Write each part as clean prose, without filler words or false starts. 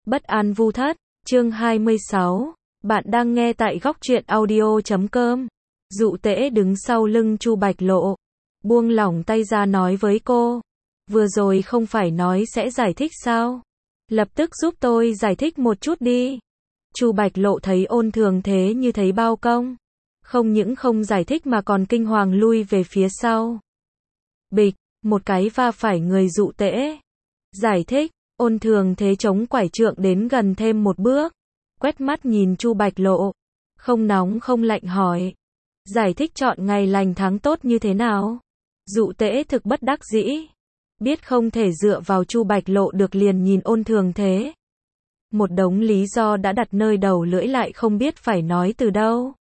Bất an vu thất, chương 26. Bạn đang nghe tại góc truyện audio.com. Dụ Tễ đứng sau lưng Chu Bạch Lộ, buông lỏng tay ra nói với cô. Vừa rồi không phải nói sẽ giải thích sao? Lập tức giúp tôi giải thích một chút đi. Chu Bạch Lộ thấy Ôn Thường Thế như thấy bao công. Không những không giải thích mà còn kinh hoàng lui về phía sau. Bịch, một cái va phải người Dụ Tễ. Giải thích. Ôn Thường Thế chống quải trượng đến gần thêm một bước, quét mắt nhìn Chu Bạch Lộ, không nóng không lạnh hỏi. Giải thích chọn ngày lành tháng tốt như thế nào? Dụ Tễ thực bất đắc dĩ, biết không thể dựa vào Chu Bạch Lộ được liền nhìn Ôn Thường Thế. Một đống lý do đã đặt nơi đầu lưỡi lại không biết phải nói từ đâu.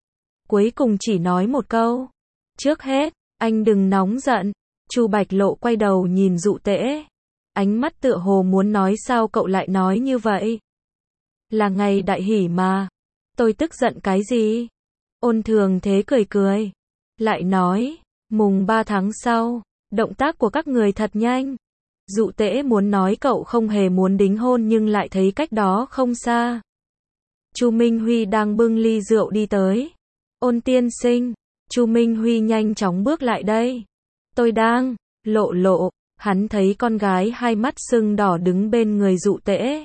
Cuối cùng chỉ nói một câu. Trước hết, anh đừng nóng giận. Chu Bạch Lộ quay đầu nhìn Dụ Tễ. Ánh mắt tựa hồ muốn nói sao cậu lại nói như vậy? Là ngày đại hỷ mà. Tôi tức giận cái gì? Ôn Thường Thế cười cười. Lại nói, mùng 3 tháng sau, động tác của các người thật nhanh. Dụ Tễ muốn nói cậu không hề muốn đính hôn nhưng lại thấy cách đó không xa. Chu Minh Huy đang bưng ly rượu đi tới. Ôn tiên sinh. Chu Minh Huy nhanh chóng bước lại đây. Tôi đang, Lộ. Hắn thấy con gái hai mắt sưng đỏ đứng bên người Dụ Tễ.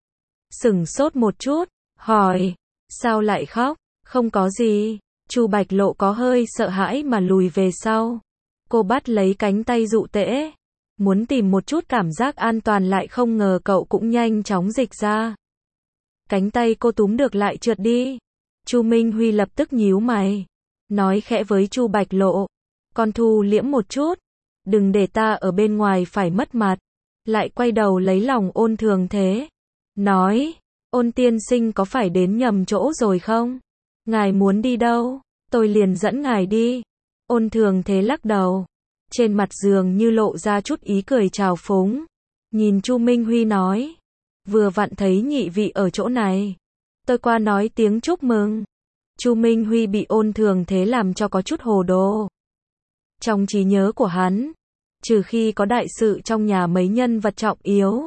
Sửng sốt một chút, hỏi, sao lại khóc? Không có gì. Chu Bạch Lộ có hơi sợ hãi mà lùi về sau. Cô bắt lấy cánh tay Dụ Tễ, muốn tìm một chút cảm giác an toàn lại không ngờ cậu cũng nhanh chóng dịch ra. Cánh tay cô túm được lại trượt đi. Chu Minh Huy lập tức nhíu mày, nói khẽ với Chu Bạch Lộ, con thu liễm một chút. Đừng để ta ở bên ngoài phải mất mặt. Lại quay đầu lấy lòng Ôn Thường Thế. Nói, Ôn tiên sinh có phải đến nhầm chỗ rồi không? Ngài muốn đi đâu? Tôi liền dẫn ngài đi. Ôn Thường Thế lắc đầu. Trên mặt dường như lộ ra chút ý cười trào phúng. Nhìn Chu Minh Huy nói. Vừa vặn thấy nhị vị ở chỗ này. Tôi qua nói tiếng chúc mừng. Chu Minh Huy bị Ôn Thường Thế làm cho có chút hồ đồ. Trong trí nhớ của hắn, trừ khi có đại sự trong nhà mấy nhân vật trọng yếu,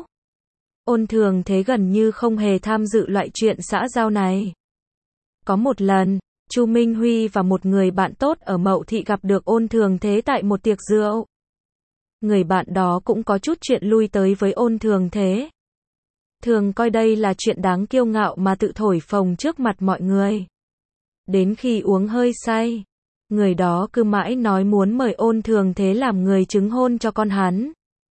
Ôn Thường Thế gần như không hề tham dự loại chuyện xã giao này. Có một lần, Chu Minh Huy và một người bạn tốt ở Mậu Thị gặp được Ôn Thường Thế tại một tiệc rượu. Người bạn đó cũng có chút chuyện lui tới với Ôn Thường Thế. Thường coi đây là chuyện đáng kiêu ngạo mà tự thổi phồng trước mặt mọi người. Đến khi uống hơi say, người đó cứ mãi nói muốn mời Ôn Thường Thế làm người chứng hôn cho con hắn.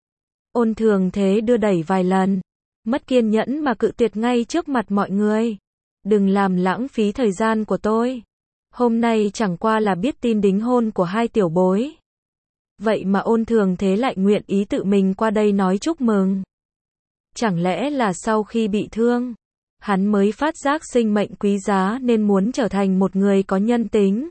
Ôn Thường Thế đưa đẩy vài lần, mất kiên nhẫn mà cự tuyệt ngay trước mặt mọi người. Đừng làm lãng phí thời gian của tôi. Hôm nay chẳng qua là biết tin đính hôn của hai tiểu bối. Vậy mà Ôn Thường Thế lại nguyện ý tự mình qua đây nói chúc mừng. Chẳng lẽ là sau khi bị thương, hắn mới phát giác sinh mệnh quý giá nên muốn trở thành một người có nhân tính.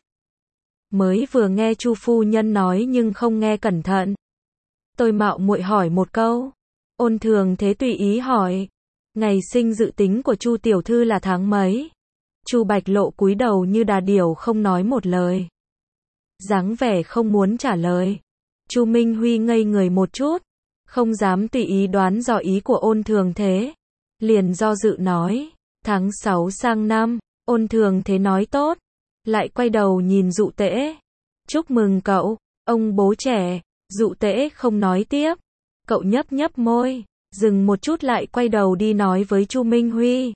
Mới vừa nghe Chu phu nhân nói nhưng không nghe cẩn thận. Tôi mạo muội hỏi một câu. Ôn Thường Thế tùy ý hỏi. Ngày sinh dự tính của Chu tiểu thư là tháng mấy? Chu Bạch Lộ cúi đầu như đà điểu không nói một lời. Dáng vẻ không muốn trả lời. Chu Minh Huy ngây người một chút, không dám tùy ý đoán dò ý của Ôn Thường Thế. Liền do dự nói, tháng 6 sang năm. Ôn Thường Thế nói tốt. Lại quay đầu nhìn Dụ Tễ. Chúc mừng cậu, ông bố trẻ. Dụ Tễ không nói tiếp. Cậu nhấp môi, dừng một chút lại quay đầu đi nói với Chu Minh Huy.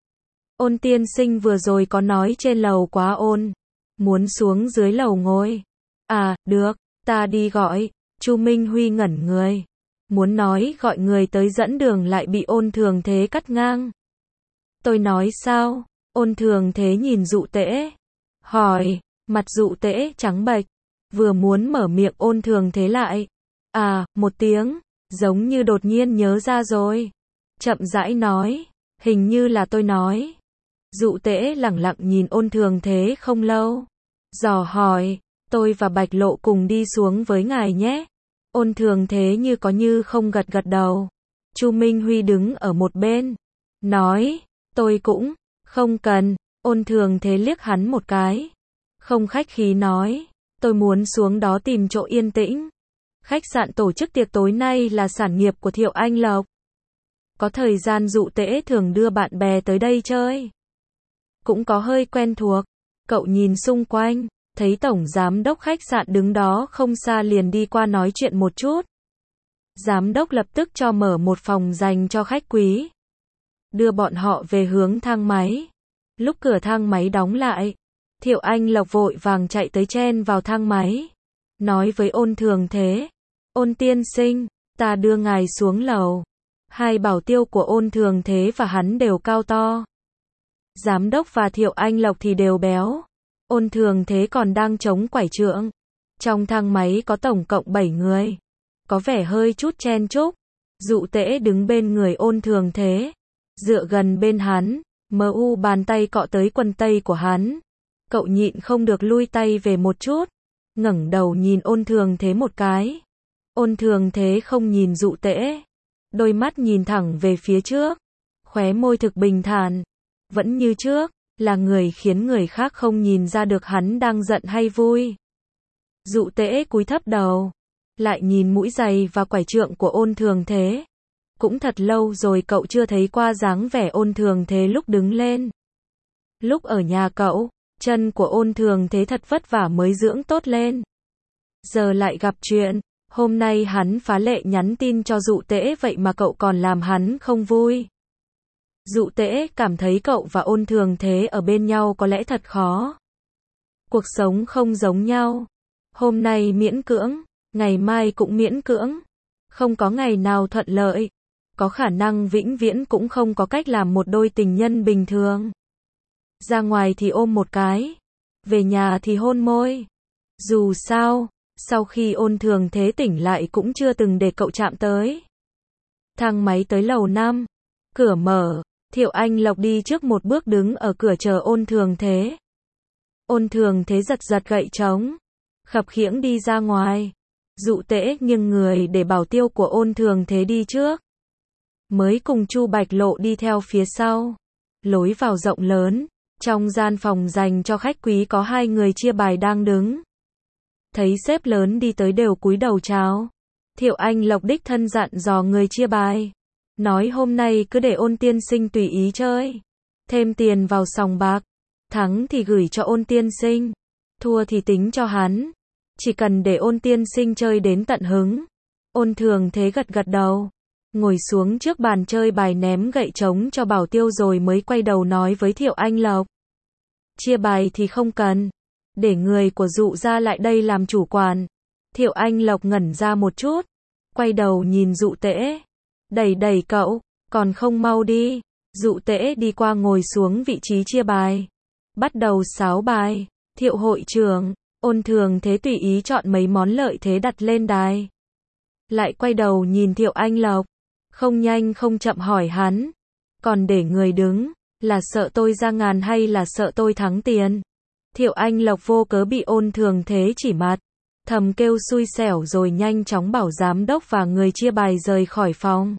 Ôn tiên sinh vừa rồi có nói trên lầu quá ôn. Muốn xuống dưới lầu ngồi. À, được, ta đi gọi. Chu Minh Huy ngẩn người. Muốn nói gọi người tới dẫn đường lại bị Ôn Thường Thế cắt ngang. Tôi nói sao? Ôn Thường Thế nhìn Dụ Tễ. Hỏi, mặt Dụ Tễ trắng bệch, vừa muốn mở miệng Ôn Thường Thế lại. À, một tiếng, giống như đột nhiên nhớ ra rồi. Chậm rãi nói, hình như là tôi nói. Dụ Tễ lẳng lặng nhìn Ôn Thường Thế không lâu. Dò hỏi, tôi và Bạch Lộ cùng đi xuống với ngài nhé. Ôn Thường Thế như có như không gật gật đầu. Chu Minh Huy đứng ở một bên. Nói, tôi cũng, không cần. Ôn Thường Thế liếc hắn một cái. Không khách khí nói, tôi muốn xuống đó tìm chỗ yên tĩnh. Khách sạn tổ chức tiệc tối nay là sản nghiệp của Thiệu Anh Lộc. Có thời gian Dụ Tễ thường đưa bạn bè tới đây chơi. Cũng có hơi quen thuộc. Cậu nhìn xung quanh, thấy tổng giám đốc khách sạn đứng đó không xa liền đi qua nói chuyện một chút. Giám đốc lập tức cho mở một phòng dành cho khách quý. Đưa bọn họ về hướng thang máy. Lúc cửa thang máy đóng lại, Thiệu Anh Lộc vội vàng chạy tới chen vào thang máy. Nói với Ôn Thường Thế. Ôn tiên sinh, ta đưa ngài xuống lầu. Hai bảo tiêu của Ôn Thường Thế và hắn đều cao to. Giám đốc và Thiệu Anh Lộc thì đều béo. Ôn Thường Thế còn đang chống quải trượng. Trong thang máy có tổng cộng 7 người. Có vẻ hơi chút chen chúc. Dụ Tễ đứng bên người Ôn Thường Thế. Dựa gần bên hắn. Mu bàn tay cọ tới quần tây của hắn. Cậu nhịn không được lui tay về một chút. Ngẩng đầu nhìn Ôn Thường Thế một cái. Ôn Thường Thế không nhìn Dụ Tễ. Đôi mắt nhìn thẳng về phía trước. Khóe môi thực bình thản. Vẫn như trước, là người khiến người khác không nhìn ra được hắn đang giận hay vui. Dụ Tễ cúi thấp đầu. Lại nhìn mũi giày và quải trượng của Ôn Thường Thế. Cũng thật lâu rồi cậu chưa thấy qua dáng vẻ Ôn Thường Thế lúc đứng lên. Lúc ở nhà cậu, chân của Ôn Thường Thế thật vất vả mới dưỡng tốt lên. Giờ lại gặp chuyện, hôm nay hắn phá lệ nhắn tin cho Dụ Tễ vậy mà cậu còn làm hắn không vui. Dụ Tễ cảm thấy cậu và Ôn Thường Thế ở bên nhau có lẽ thật khó. Cuộc sống không giống nhau. Hôm nay miễn cưỡng, ngày mai cũng miễn cưỡng. Không có ngày nào thuận lợi. Có khả năng vĩnh viễn cũng không có cách làm một đôi tình nhân bình thường. Ra ngoài thì ôm một cái. Về nhà thì hôn môi. Dù sao, sau khi Ôn Thường Thế tỉnh lại cũng chưa từng để cậu chạm tới. Thang máy tới lầu 5. Cửa mở. Thiệu Anh Lộc đi trước một bước đứng ở cửa chờ Ôn Thường Thế. Ôn Thường Thế giật giật gậy trống. Khập khiễng đi ra ngoài. Dụ Tễ nghiêng người để bảo tiêu của Ôn Thường Thế đi trước. Mới cùng Chu Bạch Lộ đi theo phía sau. Lối vào rộng lớn. Trong gian phòng dành cho khách quý có 2 người chia bài đang đứng. Thấy sếp lớn đi tới đều cúi đầu chào. Thiệu Anh Lộc đích thân dặn dò người chia bài. Nói hôm nay cứ để Ôn tiên sinh tùy ý chơi. Thêm tiền vào sòng bạc. Thắng thì gửi cho Ôn tiên sinh. Thua thì tính cho hắn. Chỉ cần để Ôn tiên sinh chơi đến tận hứng. Ôn Thường Thế gật gật đầu. Ngồi xuống trước bàn chơi bài ném gậy trống cho bảo tiêu rồi mới quay đầu nói với Thiệu Anh Lộc. Chia bài thì không cần. Để người của Dụ ra lại đây làm chủ quản. Thiệu Anh Lộc ngẩn ra một chút. Quay đầu nhìn Dụ Tễ. Đẩy cậu, còn không mau đi. Dụ Tễ đi qua ngồi xuống vị trí chia bài. Bắt đầu sáo bài. Thiệu hội trưởng, Ôn Thường Thế tùy ý chọn mấy món lợi thế đặt lên đài. Lại quay đầu nhìn Thiệu Anh Lộc. Không nhanh không chậm hỏi hắn. Còn để người đứng, là sợ tôi ra ngàn hay là sợ tôi thắng tiền? Thiệu Anh Lộc vô cớ bị Ôn Thường Thế chỉ mặt. Thầm kêu xui xẻo rồi nhanh chóng bảo giám đốc và người chia bài rời khỏi phòng.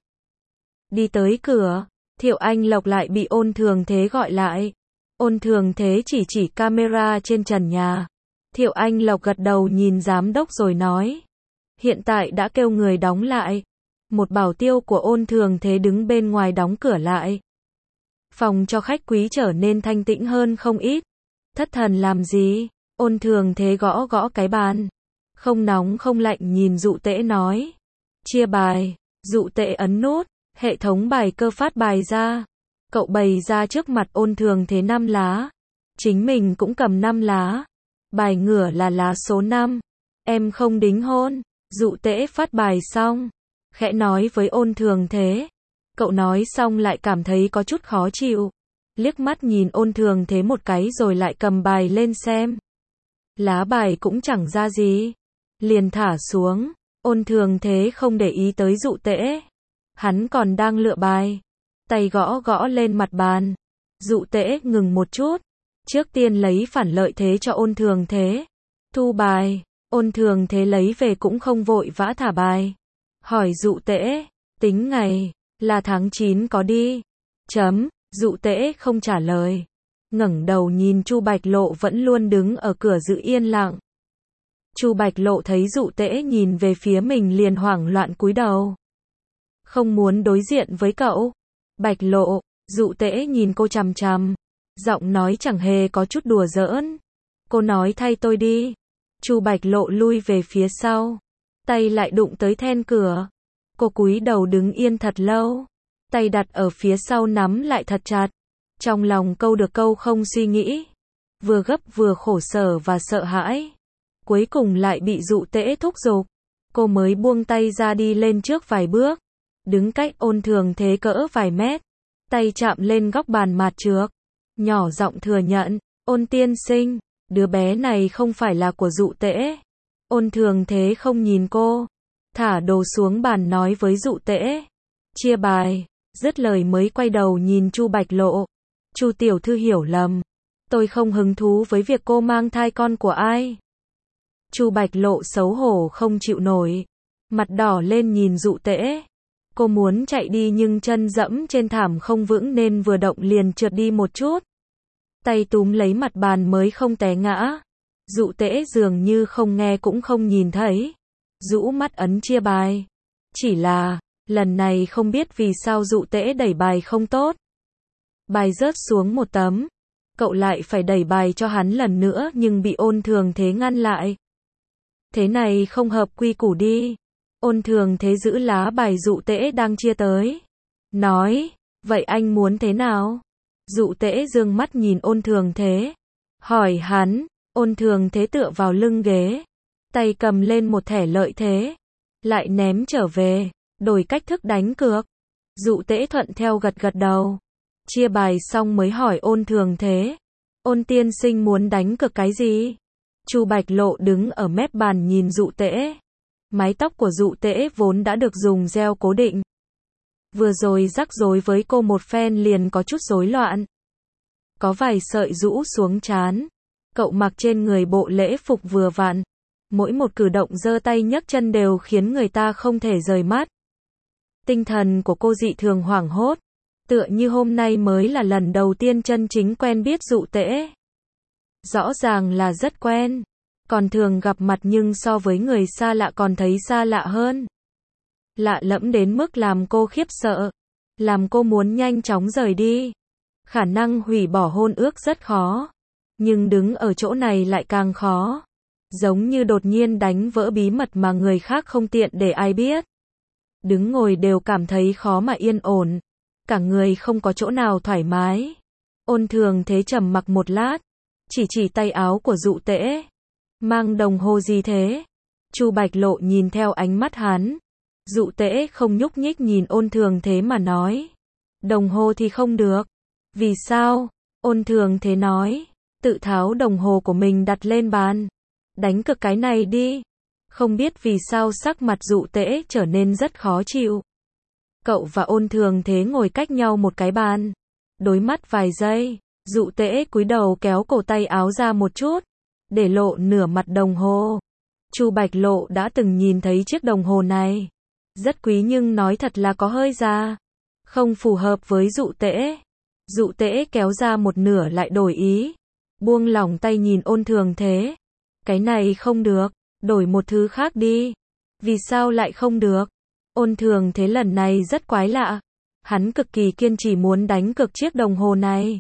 Đi tới cửa, Thiệu Anh Lộc lại bị Ôn Thường Thế gọi lại. Ôn Thường Thế chỉ camera trên trần nhà. Thiệu Anh Lộc gật đầu nhìn giám đốc rồi nói. Hiện tại đã kêu người đóng lại. Một bảo tiêu của Ôn Thường Thế đứng bên ngoài đóng cửa lại. Phòng cho khách quý trở nên thanh tĩnh hơn không ít. Thất thần làm gì? Ôn Thường Thế gõ gõ cái bàn. Không nóng không lạnh nhìn Dụ Tễ nói. Chia bài. Dụ Tễ ấn nút. Hệ thống bài cơ phát bài ra. Cậu bày ra trước mặt Ôn Thường Thế 5 lá. Chính mình cũng cầm 5 lá. Bài ngửa là lá số 5. Em không đính hôn. Dụ Tễ phát bài xong. Khẽ nói với Ôn Thường Thế. Cậu nói xong lại cảm thấy có chút khó chịu. Liếc mắt nhìn Ôn Thường Thế một cái rồi lại cầm bài lên xem. Lá bài cũng chẳng ra gì. Liền thả xuống. Ôn Thường Thế không để ý tới Dụ Tễ. Hắn còn đang lựa bài. Tay gõ gõ lên mặt bàn. Dụ Tễ ngừng một chút. Trước tiên lấy phản lợi thế cho Ôn Thường Thế. Thu bài. Ôn Thường Thế lấy về cũng không vội vã thả bài. Hỏi Dụ Tễ. Tính ngày. Là tháng 9 có đi. Dụ Tễ không trả lời. Ngẩng đầu nhìn Chu Bạch Lộ vẫn luôn đứng ở cửa giữ yên lặng. Chu Bạch Lộ thấy Dụ Tễ nhìn về phía mình liền hoảng loạn cúi đầu. không muốn đối diện với cậu. Bạch Lộ, Dụ Tễ nhìn cô chằm chằm, giọng nói chẳng hề có chút đùa giỡn. Cô nói thay tôi đi. Chu Bạch Lộ lui về phía sau, tay lại đụng tới then cửa. Cô cúi đầu đứng yên thật lâu, tay đặt ở phía sau nắm lại thật chặt. Trong lòng câu được câu không suy nghĩ, vừa gấp vừa khổ sở và sợ hãi. Cuối cùng lại bị Dụ Tễ thúc giục, cô mới buông tay ra đi lên trước vài bước, đứng cách Ôn Thường Thế cỡ vài mét, tay chạm lên góc bàn mạt trược, nhỏ giọng thừa nhận, Ôn tiên sinh, đứa bé này không phải là của Dụ Tễ. Ôn Thường Thế không nhìn cô, thả đồ xuống bàn nói với Dụ Tễ, chia bài, dứt lời mới quay đầu nhìn Chu Bạch Lộ. Chu tiểu thư hiểu lầm, tôi không hứng thú với việc cô mang thai con của ai. Chu Bạch Lộ xấu hổ không chịu nổi, mặt đỏ lên nhìn Dụ Tễ. Cô muốn chạy đi nhưng chân dẫm trên thảm không vững nên vừa động liền trượt đi một chút. Tay túm lấy mặt bàn mới không té ngã. Dụ Tễ dường như không nghe cũng không nhìn thấy, rũ mắt ấn chia bài. Chỉ là, lần này không biết vì sao Dụ Tễ đẩy bài không tốt. Bài rớt xuống một tấm. Cậu lại phải đẩy bài cho hắn lần nữa nhưng bị Ôn Thường Thế ngăn lại. Thế này không hợp quy củ đi. Ôn Thường Thế giữ lá bài Dụ Tễ đang chia tới, nói, vậy anh muốn thế nào? Dụ Tễ dương mắt nhìn Ôn Thường Thế, hỏi hắn. Ôn Thường Thế tựa vào lưng ghế, tay cầm lên một thẻ lợi thế, lại ném trở về, đổi cách thức đánh cược. Dụ Tễ thuận theo gật gật đầu. Chia bài xong mới hỏi Ôn Thường Thế, Ôn tiên sinh muốn đánh cược cái gì? Chu Bạch Lộ đứng ở mép bàn nhìn Dụ Tễ. Mái tóc của Dụ Tễ vốn đã được dùng gel cố định, vừa rồi rắc rối với cô một phen liền có chút rối loạn, có vài sợi rũ xuống trán. Cậu mặc trên người bộ lễ phục vừa vặn, mỗi một cử động giơ tay nhấc chân đều khiến người ta không thể rời mắt. Tinh thần của cô dị thường hoảng hốt, tựa như hôm nay mới là lần đầu tiên chân chính quen biết Dụ Tễ. Rõ ràng là rất quen, còn thường gặp mặt nhưng so với người xa lạ còn thấy xa lạ hơn. Lạ lẫm đến mức làm cô khiếp sợ, làm cô muốn nhanh chóng rời đi. Khả năng hủy bỏ hôn ước rất khó, nhưng đứng ở chỗ này lại càng khó. Giống như đột nhiên đánh vỡ bí mật mà người khác không tiện để ai biết. Đứng ngồi đều cảm thấy khó mà yên ổn, cả người không có chỗ nào thoải mái. Ôn Thường Thế trầm mặc một lát, chỉ tay áo của Dụ Tễ. Mang đồng hồ gì thế? Chu Bạch Lộ nhìn theo ánh mắt hắn. Dụ Tễ không nhúc nhích nhìn Ôn Thường Thế mà nói, đồng hồ thì không được. Vì sao? Ôn Thường Thế nói, tự tháo đồng hồ của mình đặt lên bàn. Đánh cược cái này đi. Không biết vì sao sắc mặt Dụ Tễ trở nên rất khó chịu. Cậu và Ôn Thường Thế ngồi cách nhau một cái bàn, đối mắt vài giây. Dụ Tễ cúi đầu kéo cổ tay áo ra một chút, để lộ nửa mặt đồng hồ. Chu Bạch Lộ đã từng nhìn thấy chiếc đồng hồ này, rất quý nhưng nói thật là có hơi già, không phù hợp với Dụ Tễ. Dụ Tễ kéo ra một nửa lại đổi ý, buông lỏng tay nhìn Ôn Thường Thế. Cái này không được, đổi một thứ khác đi. Vì sao lại không được? Ôn Thường Thế lần này rất quái lạ, hắn cực kỳ kiên trì muốn đánh cược chiếc đồng hồ này.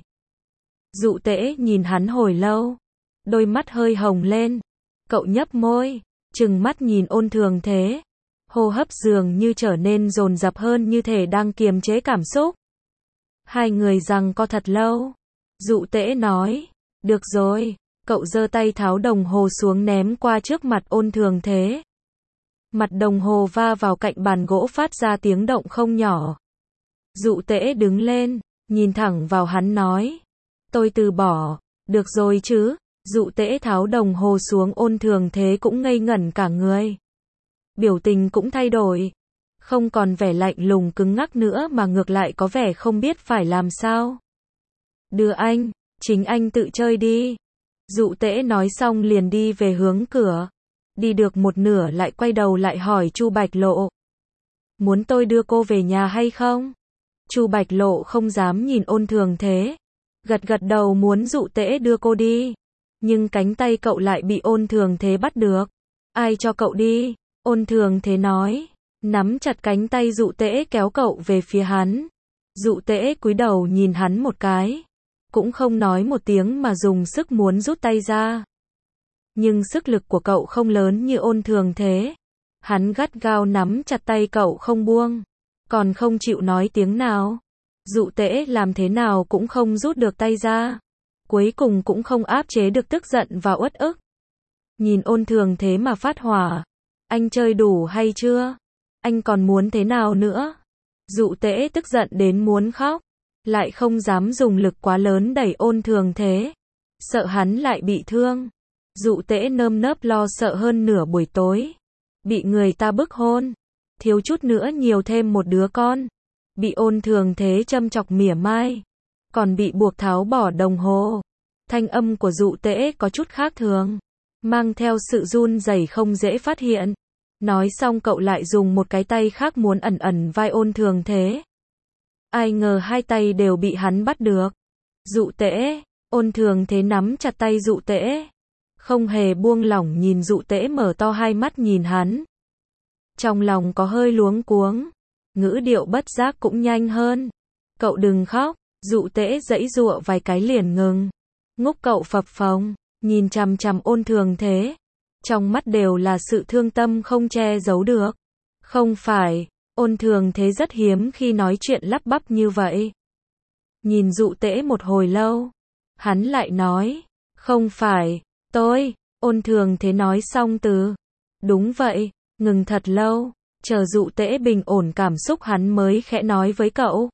Dụ Tễ nhìn hắn hồi lâu, đôi mắt hơi hồng lên. Cậu nhấp môi, trừng mắt nhìn Ôn Thường Thế. Hô hấp dường như trở nên dồn dập hơn, như thể đang kiềm chế cảm xúc. Hai người giằng co thật lâu. Dụ Tễ nói, được rồi. Cậu giơ tay tháo đồng hồ xuống ném qua trước mặt Ôn Thường Thế. Mặt đồng hồ va vào cạnh bàn gỗ phát ra tiếng động không nhỏ. Dụ Tễ đứng lên, nhìn thẳng vào hắn nói, tôi từ bỏ. Được rồi chứ? Dụ Tễ tháo đồng hồ xuống. Ôn Thường Thế cũng ngây ngẩn cả người. Biểu tình cũng thay đổi, không còn vẻ lạnh lùng cứng ngắc nữa mà ngược lại có vẻ không biết phải làm sao. Đưa anh, chính anh tự chơi đi. Dụ Tễ nói xong liền đi về hướng cửa. Đi được một nửa lại quay đầu lại hỏi Chu Bạch Lộ, muốn tôi đưa cô về nhà hay không? Chu Bạch Lộ không dám nhìn Ôn Thường Thế, gật gật đầu muốn Dụ Tễ đưa cô đi. Nhưng cánh tay cậu lại bị Ôn Thường Thế bắt được. Ai cho cậu đi? Ôn Thường Thế nói, nắm chặt cánh tay Dụ Tễ kéo cậu về phía hắn. Dụ Tễ cúi đầu nhìn hắn một cái, cũng không nói một tiếng mà dùng sức muốn rút tay ra. Nhưng sức lực của cậu không lớn như Ôn Thường Thế. Hắn gắt gao nắm chặt tay cậu không buông, còn không chịu nói tiếng nào. Dụ Tễ làm thế nào cũng không rút được tay ra. Cuối cùng cũng không áp chế được tức giận và uất ức. Nhìn Ôn Thường Thế mà phát hỏa. Anh chơi đủ hay chưa? Anh còn muốn thế nào nữa? Dụ Tễ tức giận đến muốn khóc, lại không dám dùng lực quá lớn đẩy Ôn Thường Thế, sợ hắn lại bị thương. Dụ Tễ nơm nớp lo sợ hơn nửa buổi tối, bị người ta bức hôn, thiếu chút nữa nhiều thêm một đứa con, bị Ôn Thường Thế châm chọc mỉa mai, còn bị buộc tháo bỏ đồng hồ. Thanh âm của Dụ Tễ có chút khác thường, mang theo sự run rẩy không dễ phát hiện. Nói xong cậu lại dùng một cái tay khác muốn ẩn ẩn vai Ôn Thường Thế. Ai ngờ hai tay đều bị hắn bắt được. Dụ Tễ, Ôn Thường Thế nắm chặt tay Dụ Tễ, không hề buông lỏng nhìn Dụ Tễ mở to hai mắt nhìn hắn. Trong lòng có hơi luống cuống, ngữ điệu bất giác cũng nhanh hơn. Cậu đừng khóc. Dụ Tễ giãy giụa vài cái liền ngừng. Ngúc cậu phập phồng, nhìn chằm chằm Ôn Thường Thế. Trong mắt đều là sự thương tâm không che giấu được. Không phải, Ôn Thường Thế rất hiếm khi nói chuyện lắp bắp như vậy. Nhìn Dụ Tễ một hồi lâu, hắn lại nói, không phải, tôi. Ôn Thường Thế nói xong từ, đúng vậy, ngừng thật lâu, chờ Dụ Tễ bình ổn cảm xúc hắn mới khẽ nói với cậu.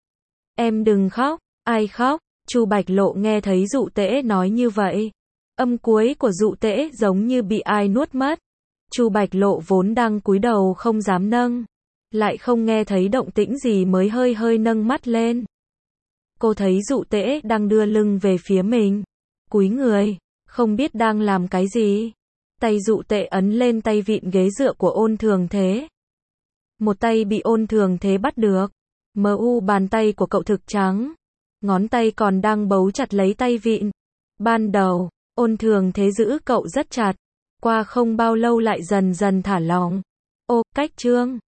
Em đừng khóc. Ai khóc? Chu Bạch Lộ nghe thấy Dụ Tễ nói như vậy. Âm cuối của Dụ Tễ giống như bị ai nuốt mất. Chu Bạch Lộ vốn đang cúi đầu không dám nâng, lại không nghe thấy động tĩnh gì mới hơi hơi nâng mắt lên. Cô thấy Dụ Tễ đang đưa lưng về phía mình, cúi người, không biết đang làm cái gì. Tay Dụ Tễ ấn lên tay vịn ghế dựa của Ôn Thường Thế. Một tay bị Ôn Thường Thế bắt được. Bàn tay của cậu thực trắng, ngón tay còn đang bấu chặt lấy tay vịn. Ban đầu, Ôn Thường Thế giữ cậu rất chặt, qua không bao lâu lại dần dần thả lỏng. Cách Trương